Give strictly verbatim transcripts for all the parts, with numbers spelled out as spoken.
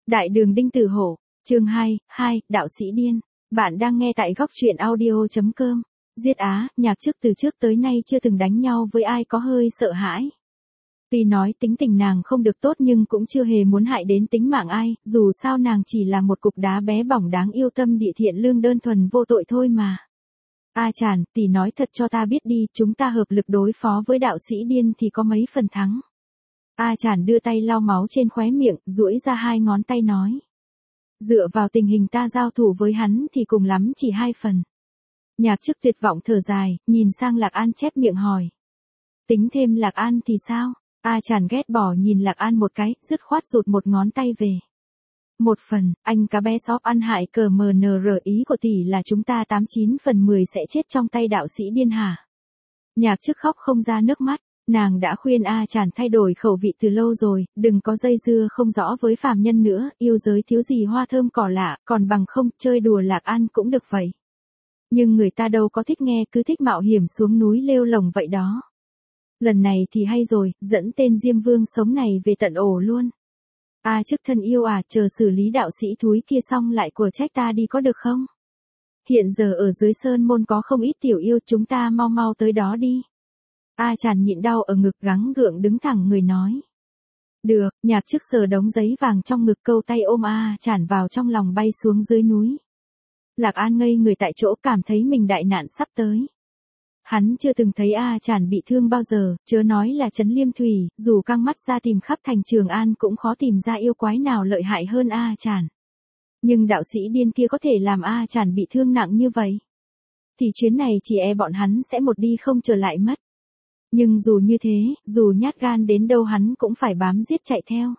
Đại đường Đinh Tử Hổ, chương hai, hai, đạo sĩ điên. Bạn đang nghe tại góc truyện audio.com. Giết Á, nhạc trước từ trước tới nay chưa từng đánh nhau với ai có hơi sợ hãi. Tuy nói tính tình nàng không được tốt nhưng cũng chưa hề muốn hại đến tính mạng ai, dù sao nàng chỉ là một cục đá bé bỏng đáng yêu tâm địa thiện lương đơn thuần vô tội thôi mà. A Chản, tỷ nói thật cho ta biết đi, chúng ta hợp lực đối phó với đạo sĩ điên thì có mấy phần thắng. A Chản đưa tay lau máu trên khóe miệng, duỗi ra hai ngón tay nói. Dựa vào tình hình ta giao thủ với hắn thì cùng lắm chỉ hai phần. Nhạc Chức tuyệt vọng thở dài, nhìn sang Lạc An chép miệng hỏi. Tính thêm Lạc An thì sao? A Chản ghét bỏ nhìn Lạc An một cái, dứt khoát rụt một ngón tay về. Một phần, anh cá bé xóp ăn hại cờ mờ nờ rờ ý của tỷ là chúng ta tám chín phần mười sẽ chết trong tay đạo sĩ điên hả? Nhạc Chức khóc không ra nước mắt. Nàng đã khuyên A Chản thay đổi khẩu vị từ lâu rồi, đừng có dây dưa không rõ với phàm nhân nữa, yêu giới thiếu gì hoa thơm cỏ lạ, còn bằng không, chơi đùa Lạc An cũng được vậy. Nhưng người ta đâu có thích nghe, cứ thích mạo hiểm xuống núi lêu lồng vậy đó. Lần này thì hay rồi, dẫn tên Diêm Vương sống này về tận ổ luôn. A Chức thân yêu à, chờ xử lý đạo sĩ thúi kia xong lại của trách ta đi có được không? Hiện giờ ở dưới sơn môn có không ít tiểu yêu, chúng ta mau mau tới đó đi. A Chản nhịn đau ở ngực gắng gượng đứng thẳng người nói. Được, Nhạc Chức sờ đống giấy vàng trong ngực câu tay ôm A Chản vào trong lòng bay xuống dưới núi. Lạc An ngây người tại chỗ cảm thấy mình đại nạn sắp tới. Hắn chưa từng thấy A Chản bị thương bao giờ, chớ nói là Trấn Liêm Thủy, dù căng mắt ra tìm khắp thành Trường An cũng khó tìm ra yêu quái nào lợi hại hơn A Chản. Nhưng đạo sĩ điên kia có thể làm A Chản bị thương nặng như vậy. Thì chuyến này chỉ e bọn hắn sẽ một đi không trở lại mất. Nhưng dù như thế, dù nhát gan đến đâu hắn cũng phải bám giết chạy theo.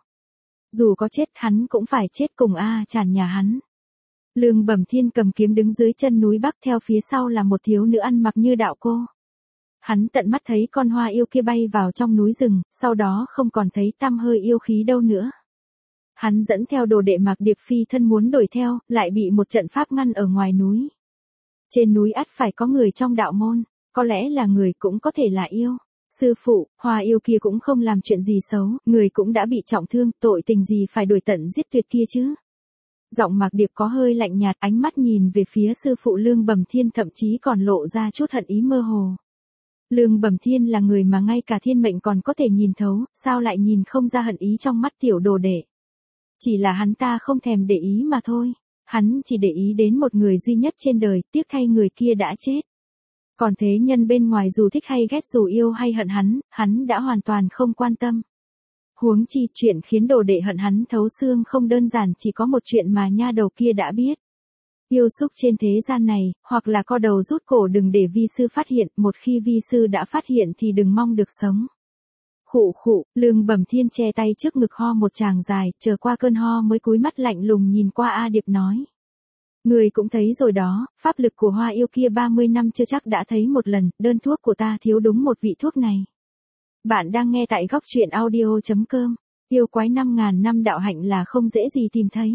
Dù có chết hắn cũng phải chết cùng A Chản nhà hắn. Lương Bẩm Thiên cầm kiếm đứng dưới chân núi Bắc, theo phía sau là một thiếu nữ ăn mặc như đạo cô. Hắn tận mắt thấy con hoa yêu kia bay vào trong núi rừng, sau đó không còn thấy tăm hơi yêu khí đâu nữa. Hắn dẫn theo đồ đệ Mạc Điệp phi thân muốn đuổi theo, lại bị một trận pháp ngăn ở ngoài núi. Trên núi ắt phải có người trong đạo môn. Có lẽ là người cũng có thể là yêu. Sư phụ, hoa yêu kia cũng không làm chuyện gì xấu, người cũng đã bị trọng thương, tội tình gì phải đuổi tận giết tuyệt kia chứ. Giọng Mạc Điệp có hơi lạnh nhạt, ánh mắt nhìn về phía sư phụ Lương Bẩm Thiên thậm chí còn lộ ra chút hận ý mơ hồ. Lương Bẩm Thiên là người mà ngay cả thiên mệnh còn có thể nhìn thấu, sao lại nhìn không ra hận ý trong mắt tiểu đồ đệ. Chỉ là hắn ta không thèm để ý mà thôi. Hắn chỉ để ý đến một người duy nhất trên đời, tiếc thay người kia đã chết. Còn thế nhân bên ngoài dù thích hay ghét, dù yêu hay hận hắn, hắn đã hoàn toàn không quan tâm. Huống chi chuyện khiến đồ đệ hận hắn thấu xương không đơn giản chỉ có một chuyện mà nha đầu kia đã biết. Yêu xúc trên thế gian này, hoặc là co đầu rút cổ đừng để vi sư phát hiện, một khi vi sư đã phát hiện thì đừng mong được sống. Khụ khụ, Lương Bẩm Thiên che tay trước ngực ho một tràng dài, chờ qua cơn ho mới cúi mắt lạnh lùng nhìn qua A Điệp nói. Người cũng thấy rồi đó, pháp lực của hoa yêu kia ba mươi năm chưa chắc đã thấy một lần, đơn thuốc của ta thiếu đúng một vị thuốc này. Bạn đang nghe tại góc truyện audio.com, yêu quái năm ngàn năm đạo hạnh là không dễ gì tìm thấy.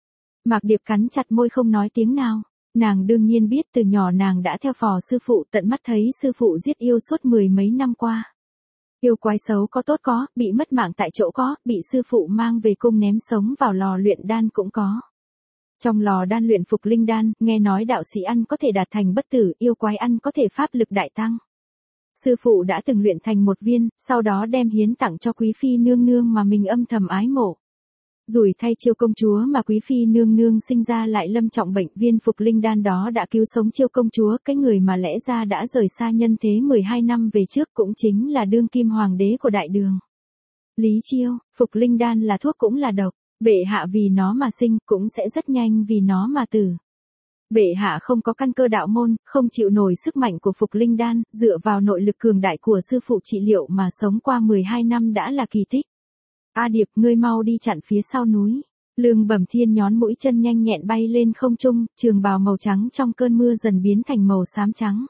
Mạc Điệp cắn chặt môi không nói tiếng nào, nàng đương nhiên biết từ nhỏ nàng đã theo phò sư phụ tận mắt thấy sư phụ giết yêu suốt mười mấy năm qua. Yêu quái xấu có tốt có, bị mất mạng tại chỗ có, bị sư phụ mang về cung ném sống vào lò luyện đan cũng có. Trong lò đan luyện phục linh đan, nghe nói đạo sĩ ăn có thể đạt thành bất tử, yêu quái ăn có thể pháp lực đại tăng. Sư phụ đã từng luyện thành một viên, sau đó đem hiến tặng cho quý phi nương nương mà mình âm thầm ái mộ. Rủi thay Chiêu công chúa mà quý phi nương nương sinh ra lại lâm trọng bệnh, viên phục linh đan đó đã cứu sống Chiêu công chúa, cái người mà lẽ ra đã rời xa nhân thế mười hai năm về trước cũng chính là đương kim hoàng đế của đại đường. Lý Chiêu, phục linh đan là thuốc cũng là độc. Bệ hạ vì nó mà sinh, cũng sẽ rất nhanh vì nó mà tử. Bệ hạ không có căn cơ đạo môn, không chịu nổi sức mạnh của phục linh đan, dựa vào nội lực cường đại của sư phụ trị liệu mà sống qua mười hai năm đã là kỳ tích. A Điệp, ngươi mau đi chặn phía sau núi. Lương Bẩm Thiên nhón mũi chân nhanh nhẹn bay lên không trung, trường bào màu trắng trong cơn mưa dần biến thành màu xám trắng.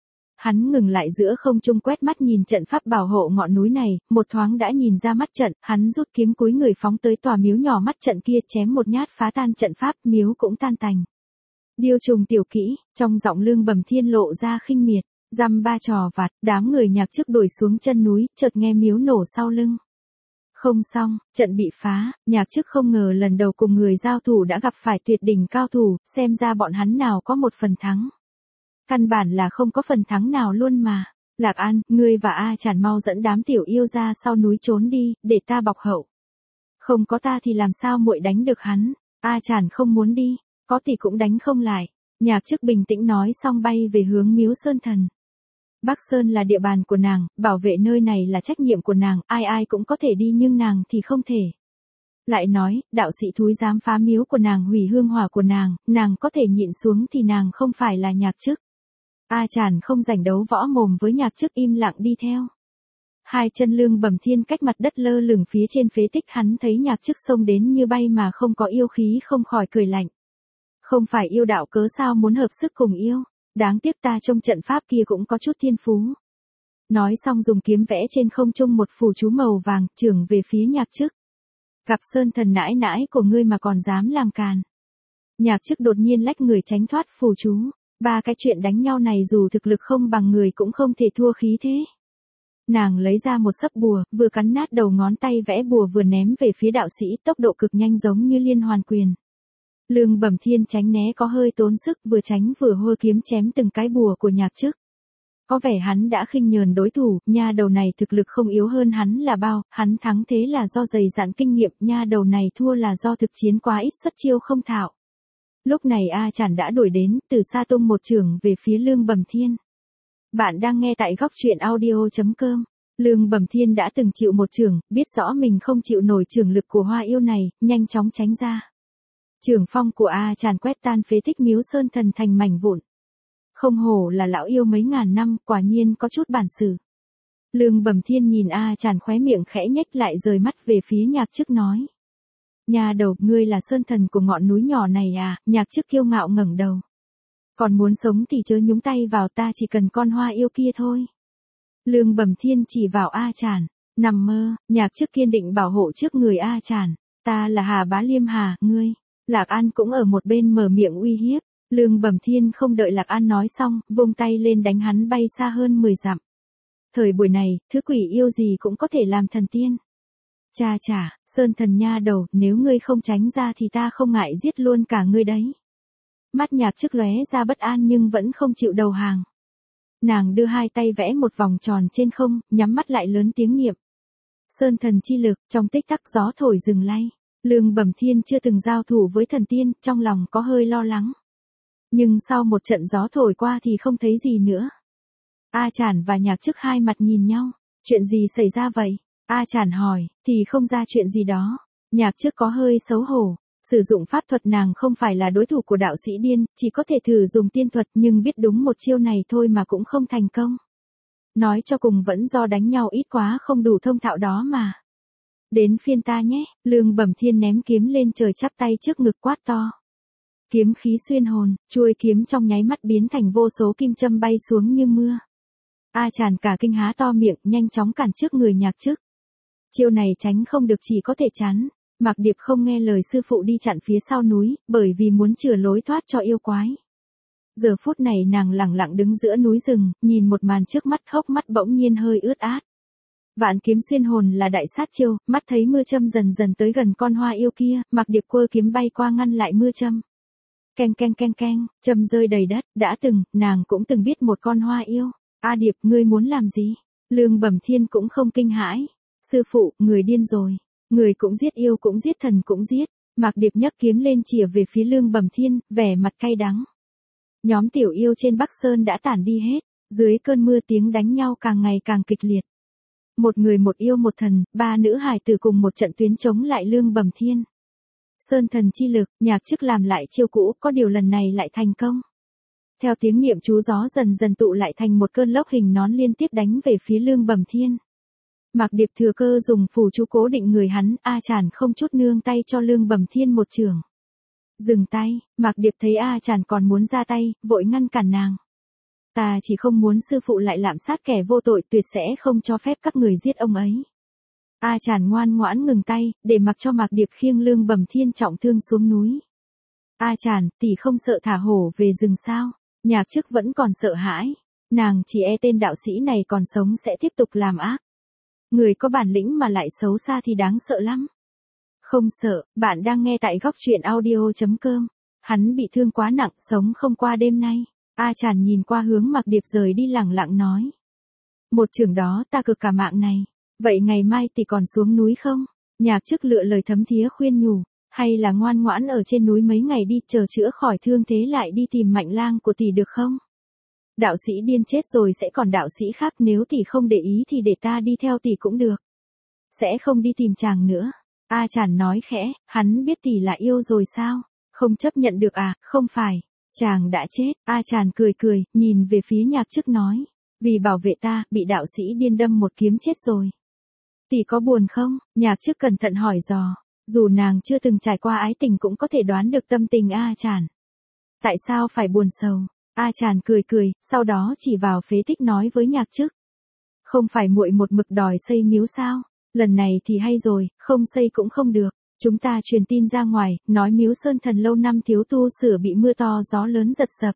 Hắn ngừng lại giữa không trung quét mắt nhìn trận pháp bảo hộ ngọn núi này, một thoáng đã nhìn ra mắt trận, hắn rút kiếm cúi người phóng tới tòa miếu nhỏ mắt trận kia chém một nhát phá tan trận pháp, miếu cũng tan tành. Điêu trùng tiểu kỹ, trong giọng Lương Bẩm Thiên lộ ra khinh miệt, dăm ba trò vặt, đám người Nhạc Chức đuổi xuống chân núi, chợt nghe miếu nổ sau lưng. Không xong, trận bị phá, Nhạc Chức không ngờ lần đầu cùng người giao thủ đã gặp phải tuyệt đỉnh cao thủ, xem ra bọn hắn nào có một phần thắng. Căn bản là không có phần thắng nào luôn mà. Lạc An, ngươi và A Chản mau dẫn đám tiểu yêu ra sau núi trốn đi, để ta bọc hậu. Không có ta thì làm sao muội đánh được hắn, A Chản không muốn đi, có thì cũng đánh không lại. Nhạc Chức bình tĩnh nói xong bay về hướng Miếu Sơn Thần. Bắc Sơn là địa bàn của nàng, bảo vệ nơi này là trách nhiệm của nàng, ai ai cũng có thể đi nhưng nàng thì không thể. Lại nói, đạo sĩ thúi dám phá miếu của nàng, hủy hương hỏa của nàng, nàng có thể nhịn xuống thì nàng không phải là Nhạc Chức. A Chản không rảnh đấu võ mồm với Nhạc Chức, im lặng đi theo. Hai chân Lương Bẩm Thiên cách mặt đất lơ lửng phía trên phế tích, hắn thấy Nhạc Chức xông đến như bay mà không có yêu khí, không khỏi cười lạnh. Không phải yêu đạo cớ sao muốn hợp sức cùng yêu, đáng tiếc ta trong trận pháp kia cũng có chút thiên phú. Nói xong dùng kiếm vẽ trên không trung một phù chú màu vàng, chưởng về phía Nhạc Chức. Gặp Sơn Thần nãi nãi của ngươi mà còn dám làm càn. Nhạc Chức đột nhiên lách người tránh thoát phù chú. Ba cái chuyện đánh nhau này dù thực lực không bằng người cũng không thể thua khí thế. Nàng lấy ra một sấp bùa, vừa cắn nát đầu ngón tay vẽ bùa vừa ném về phía đạo sĩ, tốc độ cực nhanh giống như liên hoàn quyền. Lương Bẩm Thiên tránh né có hơi tốn sức, vừa tránh vừa hô kiếm chém từng cái bùa của Nhạc Chức. Có vẻ hắn đã khinh nhờn đối thủ, nha đầu này thực lực không yếu hơn hắn là bao, hắn thắng thế là do dày dặn kinh nghiệm, nha đầu này thua là do thực chiến quá ít xuất chiêu không thạo. Lúc này A Chản đã đuổi đến, từ xa tung một chưởng về phía Lương Bẩm Thiên. Bạn đang nghe tại góc truyện audio chấm com. Lương Bẩm Thiên đã từng chịu một chưởng, biết rõ mình không chịu nổi chưởng lực của hoa yêu này, nhanh chóng tránh ra. Chưởng phong của A Chản quét tan phế tích Miếu Sơn Thần thành mảnh vụn. Không hổ là lão yêu mấy ngàn năm, quả nhiên có chút bản sự. Lương Bẩm Thiên nhìn A Chản khóe miệng khẽ nhếch lại, rời mắt về phía Nhạc Chức nói. Nhà đầu, ngươi là sơn thần của ngọn núi nhỏ này à? Nhạc Chức kiêu ngạo ngẩng đầu. Còn muốn sống thì chớ nhúng tay vào, ta chỉ cần con hoa yêu kia thôi. Lương Bẩm Thiên chỉ vào A Chản. Nằm mơ, Nhạc Chức kiên định bảo hộ trước người A Chản. Ta là Hà Bá Liêm Hà, ngươi. Lạc An cũng ở một bên mở miệng uy hiếp. Lương Bẩm Thiên không đợi Lạc An nói xong, vung tay lên đánh hắn bay xa hơn mười dặm. Thời buổi này, thứ quỷ yêu gì cũng có thể làm thần tiên. Cha chả, Sơn Thần nha đầu, nếu ngươi không tránh ra thì ta không ngại giết luôn cả ngươi đấy. Mắt Nhạc Chức lóe ra bất an nhưng vẫn không chịu đầu hàng. Nàng đưa hai tay vẽ một vòng tròn trên không, nhắm mắt lại lớn tiếng niệm. Sơn Thần chi lực, trong tích tắc gió thổi rừng lay. Lương Bẩm Thiên chưa từng giao thủ với thần tiên, trong lòng có hơi lo lắng. Nhưng sau một trận gió thổi qua thì không thấy gì nữa. A Chản và Nhạc Chức hai mặt nhìn nhau. Chuyện gì xảy ra vậy? A Chản hỏi, thì không ra chuyện gì đó. Nhạc Chức có hơi xấu hổ. Sử dụng pháp thuật nàng không phải là đối thủ của đạo sĩ điên, chỉ có thể thử dùng tiên thuật nhưng biết đúng một chiêu này thôi mà cũng không thành công. Nói cho cùng vẫn do đánh nhau ít quá không đủ thông thạo đó mà. Đến phiên ta nhé, Lương Bẩm Thiên ném kiếm lên trời chắp tay trước ngực quát to. Kiếm khí xuyên hồn, chuôi kiếm trong nháy mắt biến thành vô số kim châm bay xuống như mưa. A Chản cả kinh há to miệng, nhanh chóng cản trước người Nhạc Chức. Chiêu này tránh không được, chỉ có thể chắn. Mạc Điệp không nghe lời sư phụ đi chặn phía sau núi, bởi vì muốn chừa lối thoát cho yêu quái. Giờ phút này nàng lẳng lặng đứng giữa núi rừng, nhìn một màn trước mắt, hốc mắt bỗng nhiên hơi ướt át. Vạn kiếm xuyên hồn là đại sát chiêu, mắt thấy mưa châm dần dần tới gần con hoa yêu kia, Mạc Điệp quơ kiếm bay qua ngăn lại mưa châm. Keng keng keng keng, châm rơi đầy đất, đã từng, nàng cũng từng biết một con hoa yêu. A Điệp, ngươi muốn làm gì? Lương Bẩm Thiên cũng không kinh hãi. Sư phụ, người điên rồi. Người cũng giết, yêu cũng giết, thần cũng giết. Mạc Điệp nhấc kiếm lên chìa về phía Lương Bẩm Thiên, vẻ mặt cay đắng. Nhóm tiểu yêu trên Bắc Sơn đã tản đi hết. Dưới cơn mưa tiếng đánh nhau càng ngày càng kịch liệt. Một người một yêu một thần, ba nữ hài tử cùng một trận tuyến chống lại Lương Bẩm Thiên. Sơn Thần chi lực, Nhạc Chức làm lại chiêu cũ, có điều lần này lại thành công. Theo tiếng niệm chú, gió dần dần tụ lại thành một cơn lốc hình nón liên tiếp đánh về phía Lương Bẩm Thiên. Mạc Điệp thừa cơ dùng phù chú cố định người hắn, A Chản không chút nương tay cho Lương Bẩm Thiên một chưởng. Dừng tay, Mạc Điệp thấy A Chản còn muốn ra tay, vội ngăn cản nàng. Ta chỉ không muốn sư phụ lại lạm sát kẻ vô tội, tuyệt sẽ không cho phép các người giết ông ấy. A Chản ngoan ngoãn ngừng tay, để mặc cho Mạc Điệp khiêng Lương Bẩm Thiên trọng thương xuống núi. A Chản, tỷ không sợ thả hổ về rừng sao? Nhạc Chức vẫn còn sợ hãi. Nàng chỉ e tên đạo sĩ này còn sống sẽ tiếp tục làm ác. Người có bản lĩnh mà lại xấu xa thì đáng sợ lắm. Không sợ, bạn đang nghe tại góc truyện audio.com. Hắn bị thương quá nặng, sống không qua đêm nay. A Tràn nhìn qua hướng Mạc Điệp rời đi lẳng lặng nói. Một trường đó ta cực cả mạng này. Vậy ngày mai tỷ còn xuống núi không? Nhạc Chức lựa lời thấm thía khuyên nhủ. Hay là ngoan ngoãn ở trên núi mấy ngày đi, chờ chữa khỏi thương thế lại đi tìm Mạnh Lang của tỷ được không? Đạo sĩ điên chết rồi sẽ còn đạo sĩ khác, nếu tỷ không để ý thì để ta đi theo tỷ cũng được. Sẽ không đi tìm chàng nữa. A Tràn nói khẽ, hắn biết tỷ là yêu rồi sao? Không chấp nhận được à? Không phải. Chàng đã chết. A Tràn cười cười, nhìn về phía Nhạc Chức nói. Vì bảo vệ ta, bị đạo sĩ điên đâm một kiếm chết rồi. Tỷ có buồn không? Nhạc Chức cẩn thận hỏi dò. Dù nàng chưa từng trải qua ái tình cũng có thể đoán được tâm tình A Tràn. Tại sao phải buồn sầu? A Tràn cười cười, sau đó chỉ vào phế tích nói với Nhạc Chức. Không phải muội một mực đòi xây miếu sao? Lần này thì hay rồi, không xây cũng không được. Chúng ta truyền tin ra ngoài, nói miếu Sơn Thần lâu năm thiếu tu sửa bị mưa to gió lớn giật sập.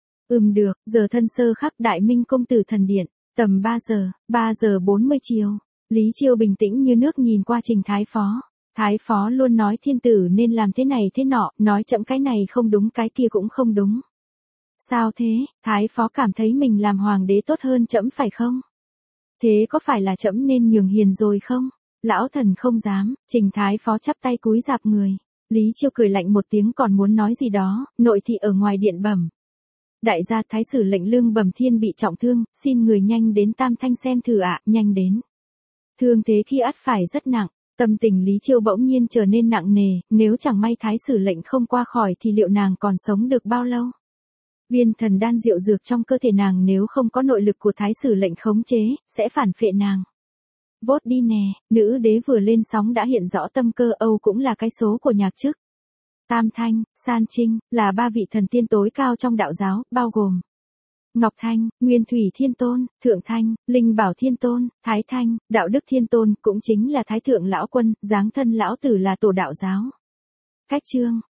Ừm được, giờ thân sơ khắc Đại Minh công tử thần điện, tầm ba giờ, ba giờ bốn mươi chiều. Lý Chiêu bình tĩnh như nước nhìn qua Trình Thái Phó. Thái Phó luôn nói thiên tử nên làm thế này thế nọ, nói chậm cái này không đúng cái kia cũng không đúng. Sao thế? Thái Phó cảm thấy mình làm hoàng đế tốt hơn trẫm phải không? Thế có phải là trẫm nên nhường hiền rồi không? Lão thần không dám. Trình Thái Phó chắp tay cúi rạp người. Lý Chiêu cười lạnh một tiếng còn muốn nói gì đó, nội thị ở ngoài điện bẩm. Đại gia Thái sử lệnh Lương Bẩm Thiên bị trọng thương, xin người nhanh đến Tam Thanh xem thử ạ, nhanh đến. Thương thế khi ắt phải rất nặng. Tâm tình Lý Chiêu bỗng nhiên trở nên nặng nề, nếu chẳng may Thái sử lệnh không qua khỏi thì liệu nàng còn sống được bao lâu? Viên thần đan diệu dược trong cơ thể nàng nếu không có nội lực của Thái sử lệnh khống chế, sẽ phản phệ nàng. Vốt đi nè, nữ đế vừa lên sóng đã hiện rõ tâm cơ, Âu cũng là cái số của Nhạc Chức. Tam Thanh, San Trinh, là ba vị thần tiên tối cao trong đạo giáo, bao gồm Ngọc Thanh, Nguyên Thủy Thiên Tôn, Thượng Thanh, Linh Bảo Thiên Tôn, Thái Thanh, Đạo Đức Thiên Tôn, cũng chính là Thái Thượng Lão Quân, giáng thân Lão Tử là tổ đạo giáo. Cách chương,